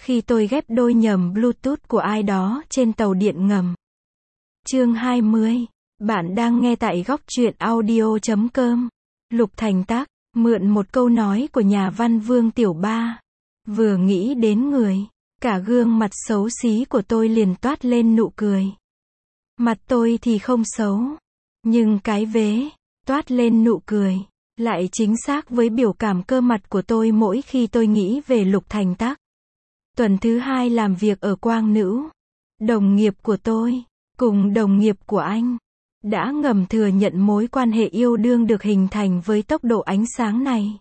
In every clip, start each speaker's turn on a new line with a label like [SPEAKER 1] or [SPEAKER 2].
[SPEAKER 1] khi tôi ghép đôi nhầm Bluetooth của ai đó trên tàu điện ngầm. Chương 20. Bạn đang nghe tại góc truyện audio.com. Lục Thành Tác, mượn một câu nói của nhà văn Vương Tiểu Ba. Vừa nghĩ đến người, cả gương mặt xấu xí của tôi liền toát lên nụ cười. Mặt tôi thì không xấu, nhưng cái vế, toát lên nụ cười, lại chính xác với biểu cảm cơ mặt của tôi mỗi khi tôi nghĩ về Lục Thành Tác. Tuần thứ 2 làm việc ở Quang Nữ, đồng nghiệp của tôi, cùng đồng nghiệp của anh, đã ngầm thừa nhận mối quan hệ yêu đương được hình thành với tốc độ ánh sáng này.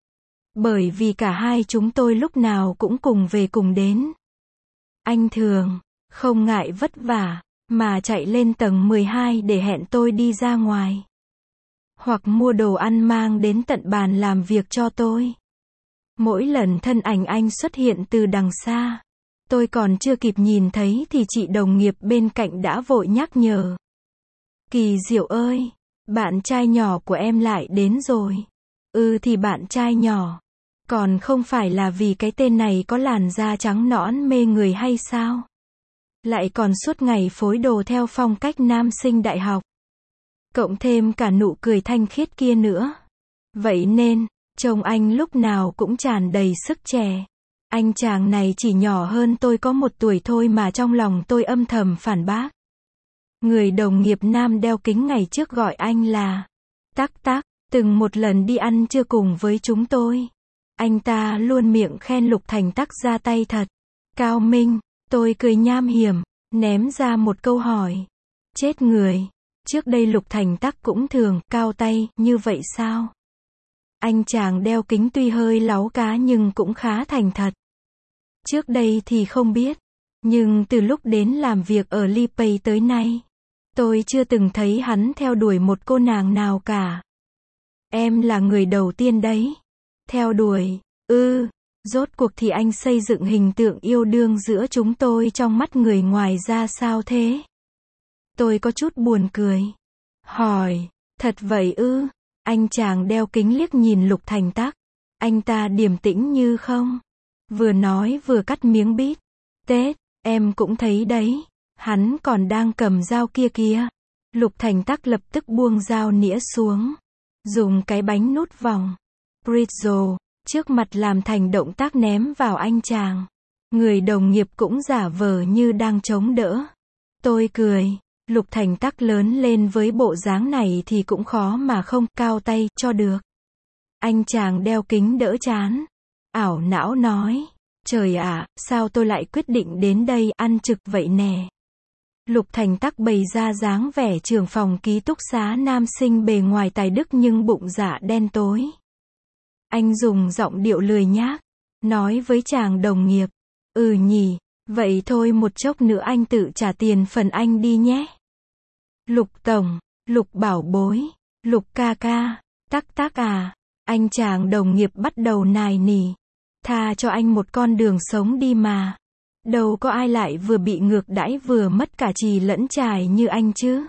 [SPEAKER 1] Bởi vì cả hai chúng tôi lúc nào cũng cùng về cùng đến. Anh thường, không ngại vất vả, mà chạy lên tầng 12 để hẹn tôi đi ra ngoài. Hoặc mua đồ ăn mang đến tận bàn làm việc cho tôi. Mỗi lần thân ảnh anh xuất hiện từ đằng xa, tôi còn chưa kịp nhìn thấy thì chị đồng nghiệp bên cạnh đã vội nhắc nhở. Kỳ Diệu ơi, bạn trai nhỏ của em lại đến rồi. Thì bạn trai nhỏ. Còn không phải là vì cái tên này có làn da trắng nõn mê người hay sao? Lại còn suốt ngày phối đồ theo phong cách nam sinh đại học. Cộng thêm cả nụ cười thanh khiết kia nữa. Vậy nên, trông anh lúc nào cũng tràn đầy sức trẻ. Anh chàng này chỉ nhỏ hơn tôi có 1 tuổi thôi mà trong lòng tôi âm thầm phản bác. Người đồng nghiệp nam đeo kính ngày trước gọi anh là Tác Tác, từng một lần đi ăn trưa cùng với chúng tôi. Anh ta luôn miệng khen Lục Thành Tác ra tay thật cao minh. Tôi cười nham hiểm, ném ra một câu hỏi. Chết người, trước đây Lục Thành Tác cũng thường cao tay như vậy sao? Anh chàng đeo kính tuy hơi láu cá nhưng cũng khá thành thật. Trước đây thì không biết, nhưng từ lúc đến làm việc ở Lipay tới nay, tôi chưa từng thấy hắn theo đuổi một cô nàng nào cả. Em là người đầu tiên đấy. Theo đuổi, rốt cuộc thì anh xây dựng hình tượng yêu đương giữa chúng tôi trong mắt người ngoài ra sao thế? Tôi có chút buồn cười. Hỏi, thật vậy ư? Anh chàng đeo kính liếc nhìn Lục Thành Tác. Anh ta điềm tĩnh như không. Vừa nói vừa cắt miếng bít. Tết, em cũng thấy đấy. Hắn còn đang cầm dao kia kìa. Lục Thành Tác lập tức buông dao nĩa xuống. Dùng cái bánh nút vòng Bridge trước mặt làm thành động tác ném vào anh chàng. Người đồng nghiệp cũng giả vờ như đang chống đỡ. Tôi cười. Lục Thành Tác lớn lên với bộ dáng này thì cũng khó mà không cao tay cho được. Anh chàng đeo kính đỡ chán. Ảo não nói. Trời ạ, sao tôi lại quyết định đến đây ăn trực vậy nè. Lục Thành Tác bày ra dáng vẻ trưởng phòng ký túc xá nam sinh bề ngoài tài đức nhưng bụng dạ đen tối. Anh dùng giọng điệu lười nhác, nói với chàng đồng nghiệp. Nhỉ, vậy thôi một chốc nữa anh tự trả tiền phần anh đi nhé. Lục tổng, Lục bảo bối, Lục ca ca, Tác Tác à, anh chàng đồng nghiệp bắt đầu nài nỉ. Tha cho anh một con đường sống đi mà. Đâu có ai lại vừa bị ngược đãi vừa mất cả chì lẫn chài như anh chứ.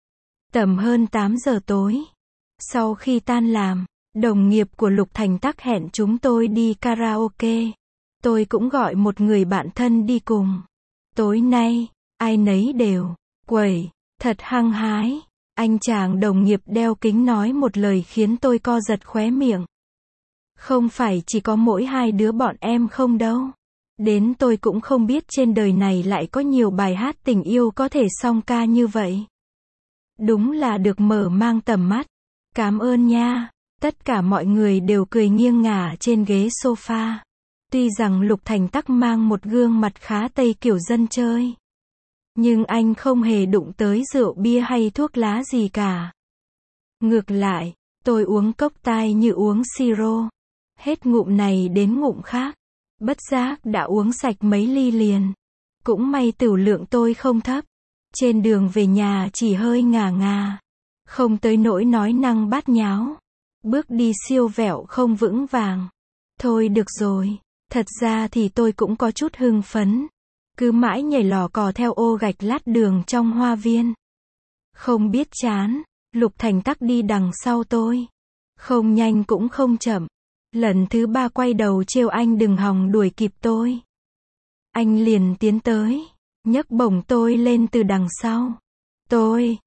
[SPEAKER 1] Tầm hơn 8 giờ tối. Sau khi tan làm, đồng nghiệp của Lục Thành Tác hẹn chúng tôi đi karaoke. Tôi cũng gọi một người bạn thân đi cùng. Tối nay, ai nấy đều quẩy, thật hăng hái. Anh chàng đồng nghiệp đeo kính nói một lời khiến tôi co giật khóe miệng. Không phải chỉ có mỗi 2 đứa bọn em không đâu. Đến tôi cũng không biết trên đời này lại có nhiều bài hát tình yêu có thể song ca như vậy. Đúng là được mở mang tầm mắt. Cảm ơn nha. Tất cả mọi người đều cười nghiêng ngả trên ghế sofa. Tuy rằng Lục Thành Tác mang một gương mặt khá tây kiểu dân chơi. Nhưng anh không hề đụng tới rượu bia hay thuốc lá gì cả. Ngược lại, tôi uống cốc tai như uống siro. Hết ngụm này đến ngụm khác. Bất giác đã uống sạch mấy ly liền. Cũng may tửu lượng tôi không thấp. Trên đường về nhà chỉ hơi ngà ngà. Không tới nỗi nói năng bát nháo. Bước đi siêu vẹo không vững vàng. Thôi được rồi. Thật ra thì tôi cũng có chút hưng phấn. Cứ mãi nhảy lò cò theo ô gạch lát đường trong hoa viên. Không biết chán. Lục Thành Tác đi đằng sau tôi. Không nhanh cũng không chậm. Lần thứ 3 quay đầu trêu anh đừng hòng đuổi kịp tôi. Anh liền tiến tới, nhấc bổng tôi lên từ đằng sau. Tôi,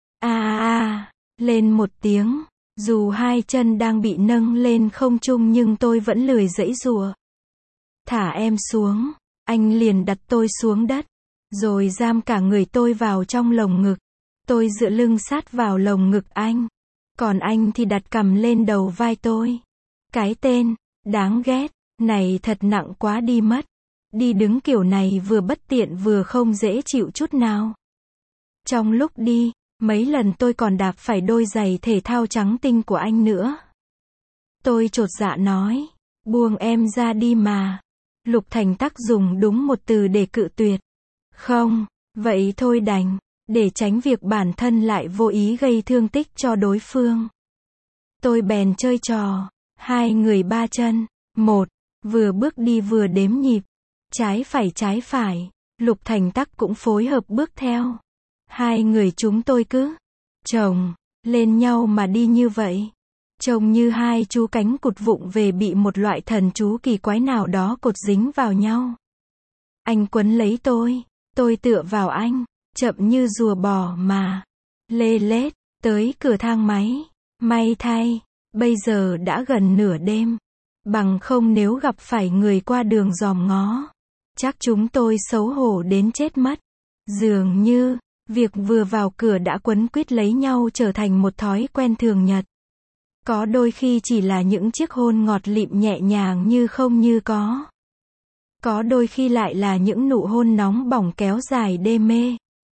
[SPEAKER 1] lên một tiếng. Dù hai chân đang bị nâng lên không trung nhưng tôi vẫn lười giãy giụa. Thả em xuống. Anh liền đặt tôi xuống đất, rồi giam cả người tôi vào trong lồng ngực. Tôi dựa lưng sát vào lồng ngực anh. Còn anh thì đặt cằm lên đầu vai tôi. Cái tên, đáng ghét, này thật nặng quá đi mất. Đi đứng kiểu này vừa bất tiện vừa không dễ chịu chút nào. Trong lúc đi, mấy lần tôi còn đạp phải đôi giày thể thao trắng tinh của anh nữa. Tôi chột dạ nói, buông em ra đi mà. Lục Thành Tắc dùng đúng một từ để cự tuyệt. Không, vậy thôi đành, để tránh việc bản thân lại vô ý gây thương tích cho đối phương. Tôi bèn chơi trò, hai người ba chân, một, vừa bước đi vừa đếm nhịp, trái phải, Lục Thành Tắc cũng phối hợp bước theo. Hai người chúng tôi cứ chồng lên nhau mà đi như vậy. Trông như hai chú cánh cụt vụng về bị một loại thần chú kỳ quái nào đó cột dính vào nhau. Anh quấn lấy tôi tựa vào anh, chậm như rùa bò mà lê lết tới cửa thang máy. May thay, bây giờ đã gần nửa đêm. Bằng không nếu gặp phải người qua đường dòm ngó, chắc chúng tôi xấu hổ đến chết mất. Dường như việc vừa vào cửa đã quấn quýt lấy nhau trở thành một thói quen thường nhật. Có đôi khi chỉ là những chiếc hôn ngọt lịm nhẹ nhàng như không như có. Có đôi khi lại là những nụ hôn nóng bỏng kéo dài đê mê.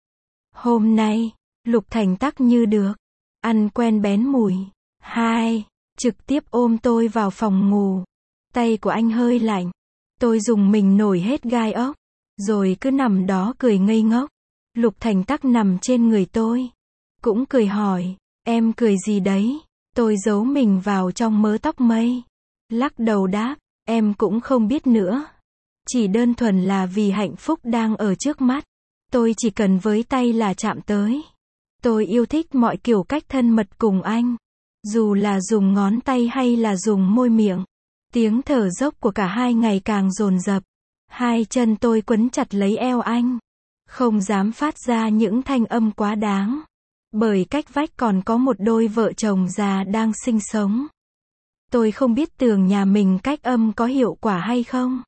[SPEAKER 1] Hôm nay, Lục Thành Tắc như được ăn quen bén mùi. Hai, trực tiếp ôm tôi vào phòng ngủ. Tay của anh hơi lạnh. Tôi dùng mình nổi hết gai ốc. Rồi cứ nằm đó cười ngây ngốc. Lục Thành Tắc nằm trên người tôi. Cũng cười hỏi, em cười gì đấy? Tôi giấu mình vào trong mớ tóc mây. Lắc đầu đáp, em cũng không biết nữa. Chỉ đơn thuần là vì hạnh phúc đang ở trước mắt. Tôi chỉ cần với tay là chạm tới. Tôi yêu thích mọi kiểu cách thân mật cùng anh. Dù là dùng ngón tay hay là dùng môi miệng. Tiếng thở dốc của cả hai ngày càng dồn dập. Hai chân tôi quấn chặt lấy eo anh. Không dám phát ra những thanh âm quá đáng. Bởi cách vách còn có một đôi vợ chồng già đang sinh sống. Tôi không biết tường nhà mình cách âm có hiệu quả hay không.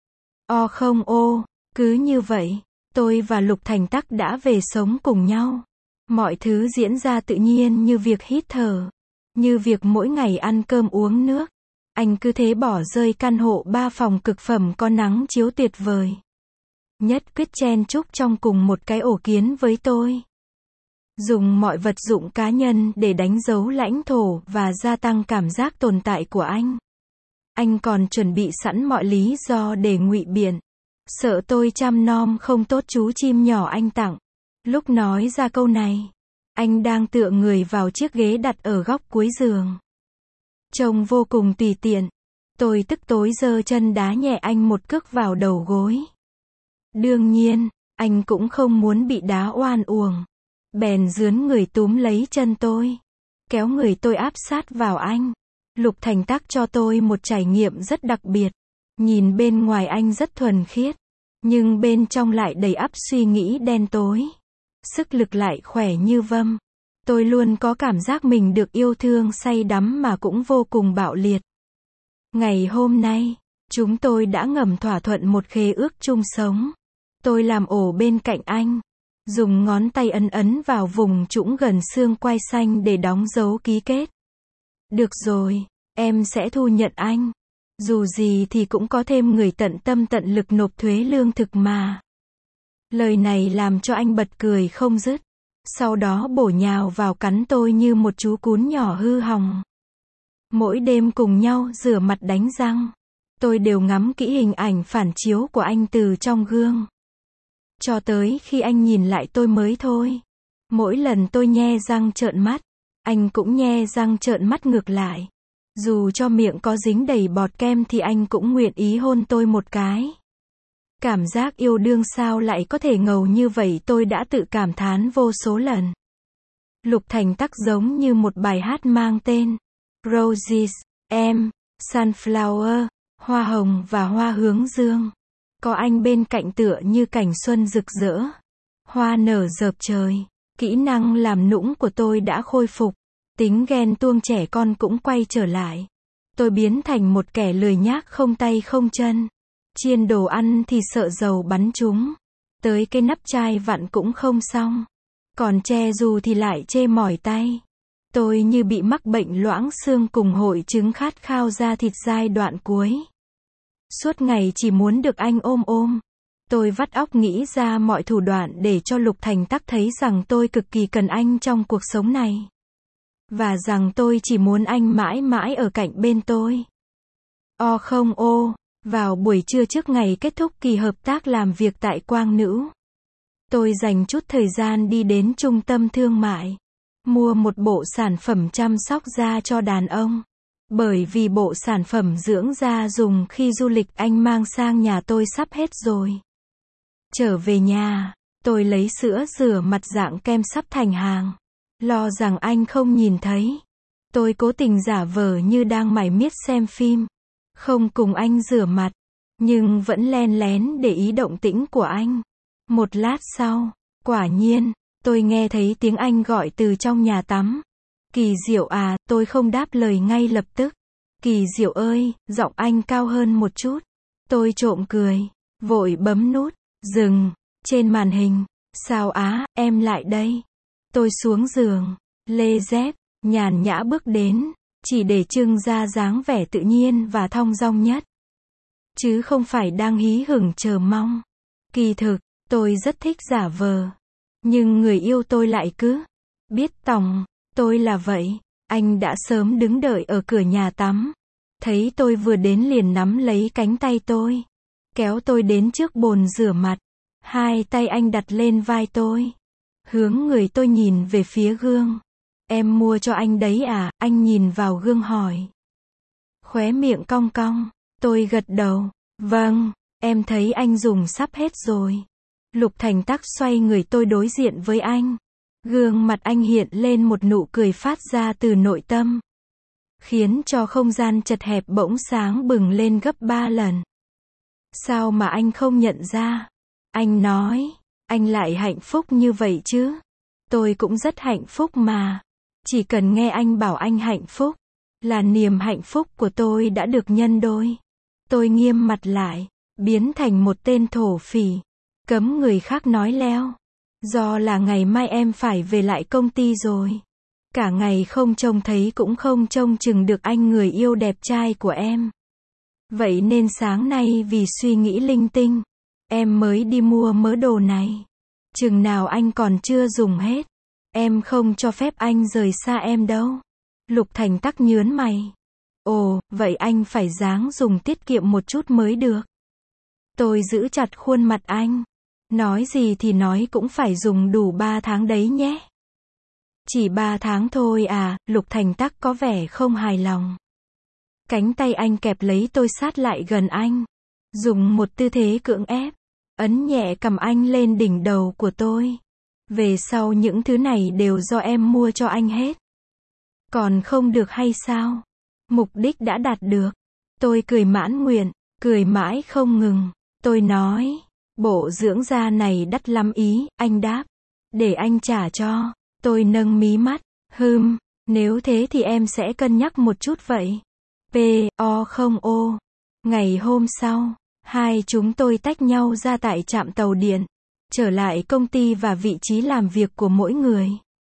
[SPEAKER 1] Không cứ như vậy, tôi và Lục Thành Tắc đã về sống cùng nhau. Mọi thứ diễn ra tự nhiên như việc hít thở. Như việc mỗi ngày ăn cơm uống nước. Anh cứ thế bỏ rơi căn hộ 3 phòng cực phẩm có nắng chiếu tuyệt vời. Nhất quyết chen chúc trong cùng một cái ổ kiến với tôi. Dùng mọi vật dụng cá nhân để đánh dấu lãnh thổ và gia tăng cảm giác tồn tại của anh. Anh còn chuẩn bị sẵn mọi lý do để ngụy biện. Sợ tôi chăm nom không tốt chú chim nhỏ anh tặng. Lúc nói ra câu này, anh đang tựa người vào chiếc ghế đặt ở góc cuối giường. Trông vô cùng tùy tiện. Tôi tức tối giơ chân đá nhẹ anh một cước vào đầu gối. Đương nhiên, anh cũng không muốn bị đá oan uổng. Bèn dướn người túm lấy chân tôi. Kéo người tôi áp sát vào anh. Lục Thành Tắc cho tôi một trải nghiệm rất đặc biệt. Nhìn bên ngoài anh rất thuần khiết. Nhưng bên trong lại đầy ắp suy nghĩ đen tối. Sức lực lại khỏe như vâm. Tôi luôn có cảm giác mình được yêu thương say đắm mà cũng vô cùng bạo liệt. Ngày hôm nay, chúng tôi đã ngầm thỏa thuận một khế ước chung sống. Tôi làm ổ bên cạnh anh. Dùng ngón tay ấn vào vùng trũng gần xương quai xanh để đóng dấu ký kết. Được rồi, em sẽ thu nhận anh. Dù gì thì cũng có thêm người tận tâm tận lực nộp thuế lương thực mà. Lời này làm cho anh bật cười không dứt. Sau đó bổ nhào vào cắn tôi như một chú cún nhỏ hư hỏng. Mỗi đêm cùng nhau rửa mặt đánh răng. Tôi đều ngắm kỹ hình ảnh phản chiếu của anh từ trong gương. Cho tới khi anh nhìn lại tôi mới thôi. Mỗi lần tôi nhe răng trợn mắt, anh cũng nhe răng trợn mắt ngược lại. Dù cho miệng có dính đầy bọt kem thì anh cũng nguyện ý hôn tôi một cái. Cảm giác yêu đương sao lại có thể ngầu như vậy tôi đã tự cảm thán vô số lần. Lục Thành Tắc giống như một bài hát mang tên Roses, Sunflower, hoa hồng và hoa hướng dương. Có anh bên cạnh tựa như cảnh xuân rực rỡ. Hoa nở rợp trời. Kỹ năng làm nũng của tôi đã khôi phục. Tính ghen tuông trẻ con cũng quay trở lại. Tôi biến thành một kẻ lười nhác không tay không chân. Chiên đồ ăn thì sợ dầu bắn trúng. Tới cái nắp chai vặn cũng không xong. Còn che dù thì lại chê mỏi tay. Tôi như bị mắc bệnh loãng xương cùng hội chứng khát khao da thịt giai đoạn cuối. Suốt ngày chỉ muốn được anh ôm ôm. Tôi vắt óc nghĩ ra mọi thủ đoạn để cho Lục Thành Tắc thấy rằng tôi cực kỳ cần anh trong cuộc sống này. Và rằng tôi chỉ muốn anh mãi mãi ở cạnh bên tôi. Không ô, vào buổi trưa trước ngày kết thúc kỳ hợp tác làm việc tại Quang Nữ. Tôi dành chút thời gian đi đến trung tâm thương mại. Mua một bộ sản phẩm chăm sóc da cho đàn ông. Bởi vì bộ sản phẩm dưỡng da dùng khi du lịch anh mang sang nhà tôi sắp hết rồi. Trở về nhà, tôi lấy sữa rửa mặt dạng kem sắp thành hàng. Lo rằng anh không nhìn thấy. Tôi cố tình giả vờ như đang mải miết xem phim. Không cùng anh rửa mặt. Nhưng vẫn len lén để ý động tĩnh của anh. Một lát sau, quả nhiên, tôi nghe thấy tiếng anh gọi từ trong nhà tắm. Kỳ Diệu à, tôi không đáp lời ngay lập tức. Kỳ Diệu ơi, giọng anh cao hơn một chút. Tôi trộm cười, vội bấm nút, dừng, trên màn hình. Sao á, em lại đây. Tôi xuống giường, lê dép, nhàn nhã bước đến, chỉ để trưng ra dáng vẻ tự nhiên và thong dong nhất. Chứ không phải đang hí hửng chờ mong. Kỳ thực, tôi rất thích giả vờ. Nhưng người yêu tôi lại cứ biết tòng, tôi là vậy. Anh đã sớm đứng đợi ở cửa nhà tắm. Thấy tôi vừa đến liền nắm lấy cánh tay tôi. Kéo tôi đến trước bồn rửa mặt. Hai tay anh đặt lên vai tôi. Hướng người tôi nhìn về phía gương. Em mua cho anh đấy à? Anh nhìn vào gương hỏi. Khóe miệng cong cong. Tôi gật đầu. Vâng, em thấy anh dùng sắp hết rồi. Lục Thành Tắc xoay người tôi đối diện với anh. Gương mặt anh hiện lên một nụ cười phát ra từ nội tâm. Khiến cho không gian chật hẹp bỗng sáng bừng lên gấp 3 lần. Sao mà anh không nhận ra? Anh nói, anh lại hạnh phúc như vậy chứ? Tôi cũng rất hạnh phúc mà. Chỉ cần nghe anh bảo anh hạnh phúc, là niềm hạnh phúc của tôi đã được nhân đôi. Tôi nghiêm mặt lại, biến thành một tên thổ phỉ. Cấm người khác nói leo. Do là ngày mai em phải về lại công ty rồi. Cả ngày không trông thấy cũng không trông chừng được anh người yêu đẹp trai của em. Vậy nên sáng nay vì suy nghĩ linh tinh, em mới đi mua mớ đồ này. Chừng nào anh còn chưa dùng hết, em không cho phép anh rời xa em đâu. Lục Thành Tắc nhớn mày. Ồ, vậy anh phải ráng dùng tiết kiệm một chút mới được. Tôi giữ chặt khuôn mặt anh. Nói gì thì nói cũng phải dùng đủ 3 tháng đấy nhé. Chỉ 3 tháng thôi à? Lục Thành Tắc có vẻ không hài lòng. Cánh tay anh kẹp lấy tôi sát lại gần anh. Dùng một tư thế cưỡng ép. Ấn nhẹ cầm anh lên đỉnh đầu của tôi. Về sau những thứ này đều do em mua cho anh hết. Còn không được hay sao? Mục đích đã đạt được. Tôi cười mãn nguyện, cười mãi không ngừng. Tôi nói, bộ dưỡng da này đắt lắm ý, anh đáp. Để anh trả cho. Tôi nâng mí mắt. Nếu thế thì em sẽ cân nhắc một chút vậy. Không ô. Ngày hôm sau, hai chúng tôi tách nhau ra tại trạm tàu điện. Trở lại công ty và vị trí làm việc của mỗi người.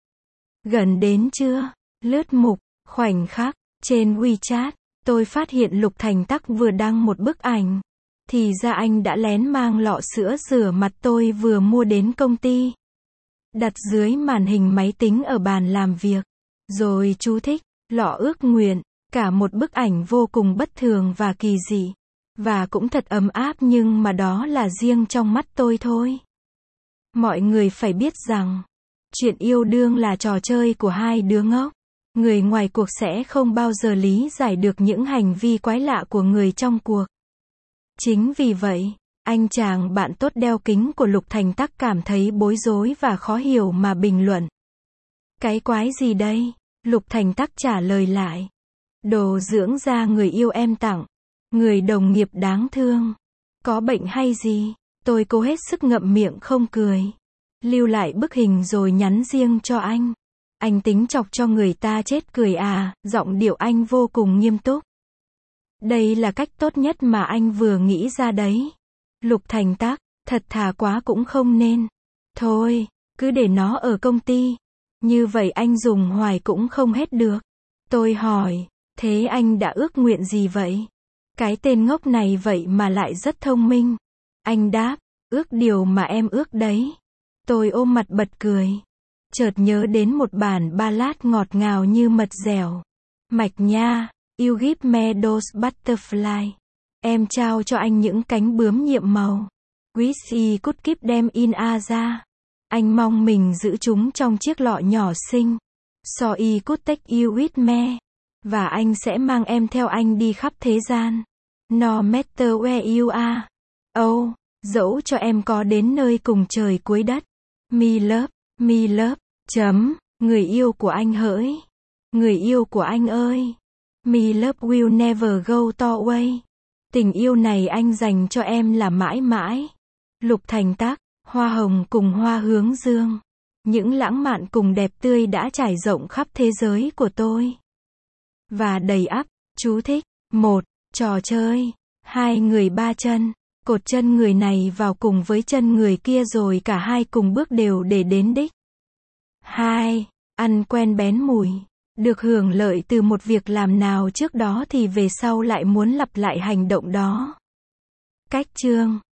[SPEAKER 1] Gần đến trưa, lướt mục, khoảnh khắc, trên WeChat, tôi phát hiện Lục Thành Tắc vừa đăng một bức ảnh. Thì ra anh đã lén mang lọ sữa rửa mặt tôi vừa mua đến công ty. Đặt dưới màn hình máy tính ở bàn làm việc. Rồi chú thích, lọ ước nguyện, cả một bức ảnh vô cùng bất thường và kỳ dị. Và cũng thật ấm áp nhưng mà đó là riêng trong mắt tôi thôi. Mọi người phải biết rằng, chuyện yêu đương là trò chơi của hai đứa ngốc. Người ngoài cuộc sẽ không bao giờ lý giải được những hành vi quái lạ của người trong cuộc. Chính vì vậy, anh chàng bạn tốt đeo kính của Lục Thành Tắc cảm thấy bối rối và khó hiểu mà bình luận. Cái quái gì đây? Lục Thành Tắc trả lời lại. Đồ dưỡng da người yêu em tặng. Người đồng nghiệp đáng thương. Có bệnh hay gì? Tôi cố hết sức ngậm miệng không cười. Lưu lại bức hình rồi nhắn riêng cho anh. Anh tính chọc cho người ta chết cười à, giọng điệu anh vô cùng nghiêm túc. Đây là cách tốt nhất mà anh vừa nghĩ ra đấy. Lục Thành Tác, thật thà quá cũng không nên. Thôi, cứ để nó ở công ty. Như vậy anh dùng hoài cũng không hết được. Tôi hỏi, thế anh đã ước nguyện gì vậy? Cái tên ngốc này vậy mà lại rất thông minh. Anh đáp, ước điều mà em ước đấy. Tôi ôm mặt bật cười. Chợt nhớ đến một bản ballad ngọt ngào như mật dẻo. Mạch nha, you give me those butterfly. Em trao cho anh những cánh bướm nhiệm màu. Wish he could keep them in a jar. Anh mong mình giữ chúng trong chiếc lọ nhỏ xinh. So he could take you with me. Và anh sẽ mang em theo anh đi khắp thế gian. No matter where you are. Oh, dẫu cho em có đến nơi cùng trời cuối đất. Me love, người yêu của anh hỡi. Người yêu của anh ơi. Me love will never go away. Tình yêu này anh dành cho em là mãi mãi. Lục Thành Tác, hoa hồng cùng hoa hướng dương. Những lãng mạn cùng đẹp tươi đã trải rộng khắp thế giới của tôi. Và đầy ắp, chú thích. 1. Trò chơi. 2. Người ba chân. Cột chân người này vào cùng với chân người kia rồi cả hai cùng bước đều để đến đích. 2. Ăn quen bén mùi. Được hưởng lợi từ một việc làm nào trước đó thì về sau lại muốn lặp lại hành động đó. Cách chương